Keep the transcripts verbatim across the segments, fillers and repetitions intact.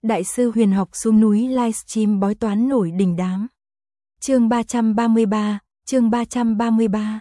Đại sư huyền học xuống núi livestream bói toán nổi đình đám. Chương ba trăm ba mươi ba, chương ba trăm ba mươi ba.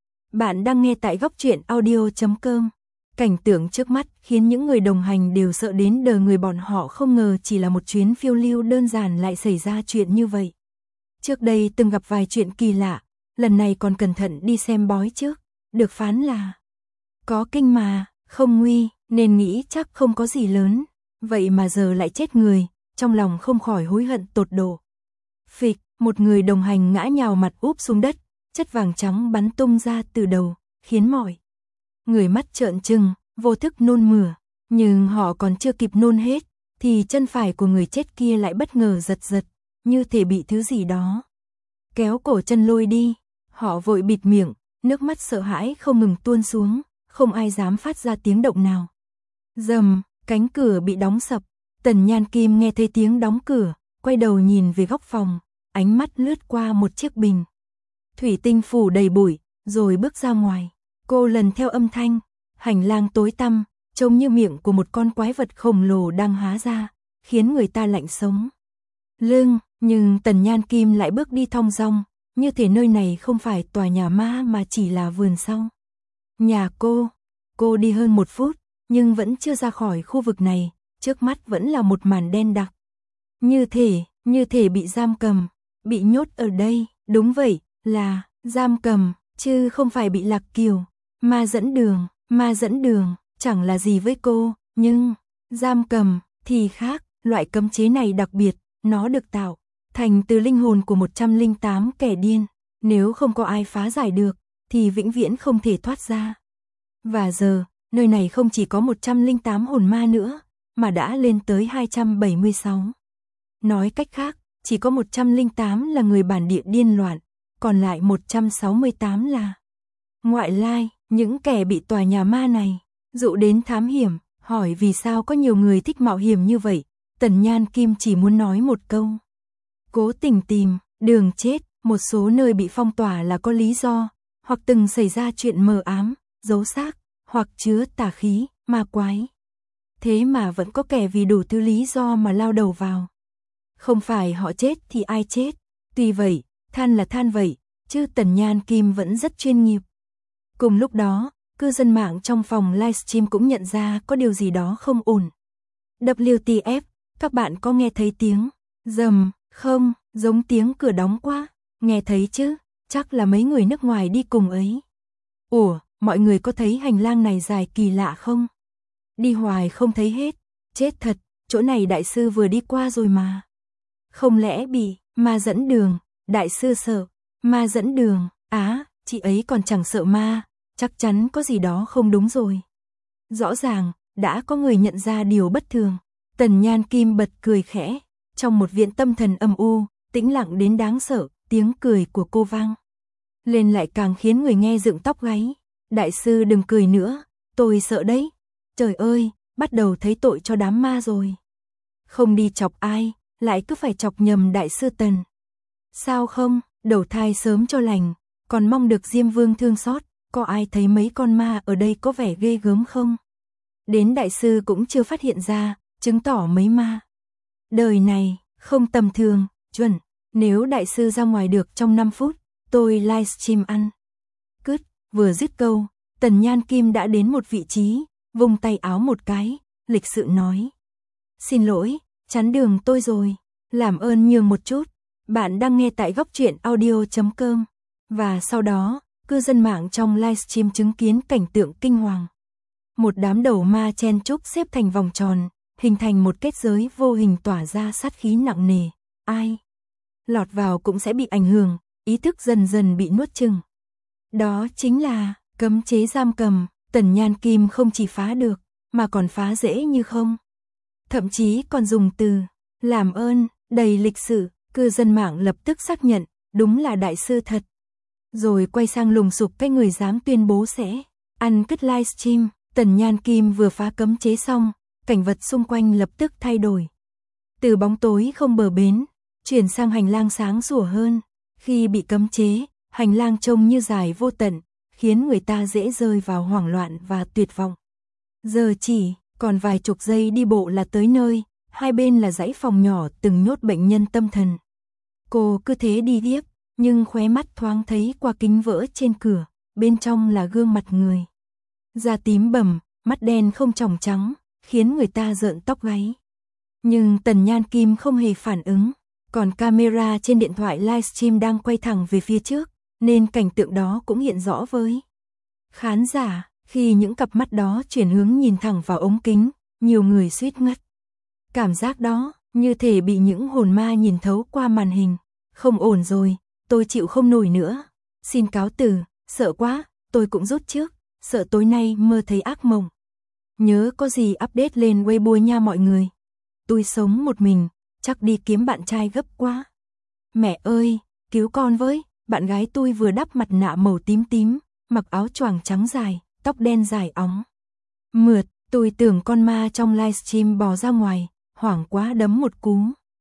Bạn đang nghe tại góc truyện audio chấm com. Cảnh tượng trước mắt khiến những người đồng hành đều sợ đến đờ người, bọn họ không ngờ chỉ là một chuyến phiêu lưu đơn giản lại xảy ra chuyện như vậy. Trước đây từng gặp vài chuyện kỳ lạ, lần này còn cẩn thận đi xem bói trước, được phán là có kinh mà, không nguy, nên nghĩ chắc không có gì lớn, vậy mà giờ lại chết người, trong lòng không khỏi hối hận tột độ. Phịch, một người đồng hành ngã nhào mặt úp xuống đất, chất vàng trắng bắn tung ra từ đầu, khiến mọi người mắt trợn trừng, vô thức nôn mửa, nhưng họ còn chưa kịp nôn hết, thì chân phải của người chết kia lại bất ngờ giật giật, như thể bị thứ gì đó kéo cổ chân lôi đi. Họ vội bịt miệng, nước mắt sợ hãi không ngừng tuôn xuống, không ai dám phát ra tiếng động nào. Rầm, cánh cửa bị đóng sập. Tần Nhan Kim nghe thấy tiếng đóng cửa, quay đầu nhìn về góc phòng, ánh mắt lướt qua một chiếc bình thủy tinh phủ đầy bụi, rồi bước ra ngoài. Cô lần theo âm thanh, hành lang tối tăm, trông như miệng của một con quái vật khổng lồ đang há ra, khiến người ta lạnh sống lưng, nhưng Tần Nhan Kim lại bước đi thong dong, như thể nơi này không phải tòa nhà ma mà chỉ là vườn sau nhà cô. Cô đi hơn một phút, nhưng vẫn chưa ra khỏi khu vực này, trước mắt vẫn là một màn đen đặc. Như thể, như thể bị giam cầm, bị nhốt ở đây, đúng vậy, là giam cầm, chứ không phải bị lạc kiều. Ma dẫn đường, ma dẫn đường, chẳng là gì với cô, nhưng giam cầm thì khác, loại cấm chế này đặc biệt, nó được tạo thành từ linh hồn của một trăm lẻ tám kẻ điên, nếu không có ai phá giải được, thì vĩnh viễn không thể thoát ra. Và giờ, nơi này không chỉ có một trăm lẻ tám hồn ma nữa, mà đã lên tới hai trăm bảy mươi sáu. Nói cách khác, chỉ có một trăm lẻ tám là người bản địa điên loạn, còn lại một trăm sáu mươi tám là ngoại lai, những kẻ bị tòa nhà ma này dụ đến thám hiểm. Hỏi vì sao có nhiều người thích mạo hiểm như vậy, Tần Nhan Kim chỉ muốn nói một câu: cố tình tìm đường chết. Một số nơi bị phong tỏa là có lý do, hoặc từng xảy ra chuyện mờ ám, giấu xác, hoặc chứa tà khí, ma quái. Thế mà vẫn có kẻ vì đủ thứ lý do mà lao đầu vào. Không phải họ chết thì ai chết. Tuy vậy, than là than vậy, chứ Tần Nhan Kim vẫn rất chuyên nghiệp. Cùng lúc đó, cư dân mạng trong phòng livestream cũng nhận ra có điều gì đó không ổn. vê kép tê ép, các bạn có nghe thấy tiếng rầm không? Giống tiếng cửa đóng quá. Nghe thấy chứ, chắc là mấy người nước ngoài đi cùng ấy. Ủa, mọi người có thấy hành lang này dài kỳ lạ không? Đi hoài không thấy hết. Chết thật, chỗ này đại sư vừa đi qua rồi mà. Không lẽ bị ma dẫn đường? Đại sư sợ ma dẫn đường? Á, chị ấy còn chẳng sợ ma, chắc chắn có gì đó không đúng rồi. Rõ ràng, đã có người nhận ra điều bất thường. Tần Nhan Kim bật cười khẽ, trong một viện tâm thần âm u, tĩnh lặng đến đáng sợ, tiếng cười của cô vang lên lại càng khiến người nghe dựng tóc gáy. Đại sư đừng cười nữa, tôi sợ đấy. Trời ơi, bắt đầu thấy tội cho đám ma rồi. Không đi chọc ai, lại cứ phải chọc nhầm đại sư Tần. Sao không, đầu thai sớm cho lành, còn mong được Diêm Vương thương xót. Có ai thấy mấy con ma ở đây có vẻ ghê gớm không? Đến đại sư cũng chưa phát hiện ra, chứng tỏ mấy ma đời này không tầm thường. Chuẩn, nếu đại sư ra ngoài được trong năm phút, tôi livestream ăn cứt. Vừa dứt câu, Tần Nhan Kim đã đến một vị trí, vung tay áo một cái, lịch sự nói: xin lỗi, chắn đường tôi rồi, làm ơn nhường một chút. Bạn đang nghe tại góc truyện audio chấm com. Và sau đó, cư dân mạng trong livestream chứng kiến cảnh tượng kinh hoàng. Một đám đầu ma chen chúc xếp thành vòng tròn, hình thành một kết giới vô hình tỏa ra sát khí nặng nề. Ai lọt vào cũng sẽ bị ảnh hưởng, ý thức dần dần bị nuốt chửng. Đó chính là cấm chế giam cầm. Tần Nhan Kim không chỉ phá được, mà còn phá dễ như không. Thậm chí còn dùng từ làm ơn đầy lịch sự. Cư dân mạng lập tức xác nhận, đúng là đại sư thật. Rồi quay sang lùng sục cái người dám tuyên bố sẽ ăn cứt livestream. Tần Nhan Kim vừa phá cấm chế xong, cảnh vật xung quanh lập tức thay đổi. Từ bóng tối không bờ bến, chuyển sang hành lang sáng sủa hơn. Khi bị cấm chế, hành lang trông như dài vô tận, khiến người ta dễ rơi vào hoảng loạn và tuyệt vọng. Giờ chỉ còn vài chục giây đi bộ là tới nơi, hai bên là dãy phòng nhỏ từng nhốt bệnh nhân tâm thần. Cô cứ thế đi tiếp, nhưng khóe mắt thoáng thấy qua kính vỡ trên cửa, bên trong là gương mặt người. Da tím bầm, mắt đen không tròng trắng, khiến người ta rợn tóc gáy. Nhưng Tần Nhan Kim không hề phản ứng, còn camera trên điện thoại livestream đang quay thẳng về phía trước, nên cảnh tượng đó cũng hiện rõ với khán giả. Khi những cặp mắt đó chuyển hướng nhìn thẳng vào ống kính, nhiều người suýt ngất. Cảm giác đó, như thể bị những hồn ma nhìn thấu qua màn hình. Không ổn rồi, tôi chịu không nổi nữa. Xin cáo từ, sợ quá, tôi cũng rút trước, sợ tối nay mơ thấy ác mộng. Nhớ có gì update lên Weibo nha mọi người. Tôi sống một mình, chắc đi kiếm bạn trai gấp quá. Mẹ ơi, cứu con với, bạn gái tôi vừa đắp mặt nạ màu tím tím, mặc áo choàng trắng dài, tóc đen dài óng mượt, tôi tưởng con ma trong livestream bò ra ngoài, hoảng quá đấm một cú.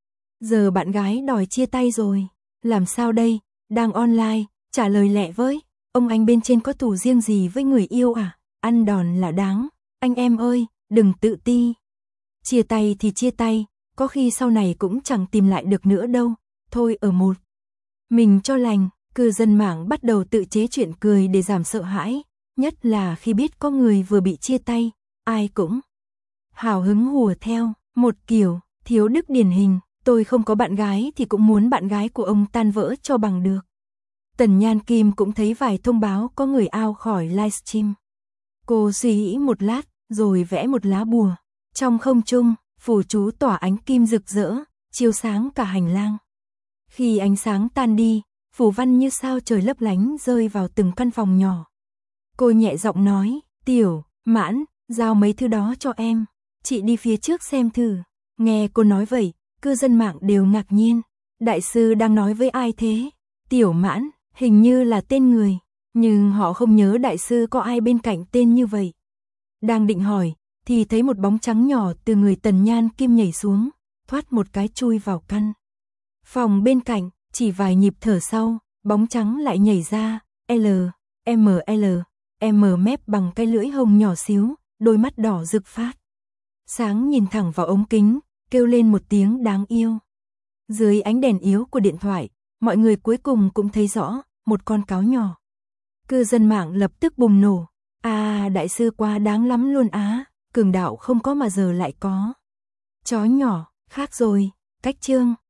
Giờ bạn gái đòi chia tay rồi, làm sao đây, đang online, trả lời lẹ với, ông anh bên trên có thù riêng gì với người yêu à, ăn đòn là đáng, anh em ơi, đừng tự ti. Chia tay thì chia tay, có khi sau này cũng chẳng tìm lại được nữa đâu, thôi ở một mình cho lành. Cư dân mạng bắt đầu tự chế chuyện cười để giảm sợ hãi, nhất là khi biết có người vừa bị chia tay, ai cũng hào hứng hùa theo, một kiểu thiếu đức điển hình, tôi không có bạn gái thì cũng muốn bạn gái của ông tan vỡ cho bằng được. Tần Nhan Kim cũng thấy vài thông báo có người out khỏi livestream. Cô suy nghĩ một lát, rồi vẽ một lá bùa. Trong không trung, phù chú tỏa ánh kim rực rỡ, chiếu sáng cả hành lang. Khi ánh sáng tan đi, phù văn như sao trời lấp lánh rơi vào từng căn phòng nhỏ. Cô nhẹ giọng nói, Tiểu Mãn, giao mấy thứ đó cho em, chị đi phía trước xem thử. Nghe cô nói vậy, cư dân mạng đều ngạc nhiên. Đại sư đang nói với ai thế? Tiểu Mãn, hình như là tên người, nhưng họ không nhớ đại sư có ai bên cạnh tên như vậy. Đang định hỏi, thì thấy một bóng trắng nhỏ từ người Tần Nhan Kim nhảy xuống, thoát một cái chui vào căn phòng bên cạnh. Chỉ vài nhịp thở sau, bóng trắng lại nhảy ra, L, M L, M mép bằng cái lưỡi hồng nhỏ xíu, đôi mắt đỏ rực phát sáng nhìn thẳng vào ống kính, kêu lên một tiếng đáng yêu. Dưới ánh đèn yếu của điện thoại, mọi người cuối cùng cũng thấy rõ, một con cáo nhỏ. Cư dân mạng lập tức bùng nổ, à đại sư quá đáng lắm luôn á, cường đạo không có mà giờ lại có. Chó nhỏ, khác rồi, cách chương.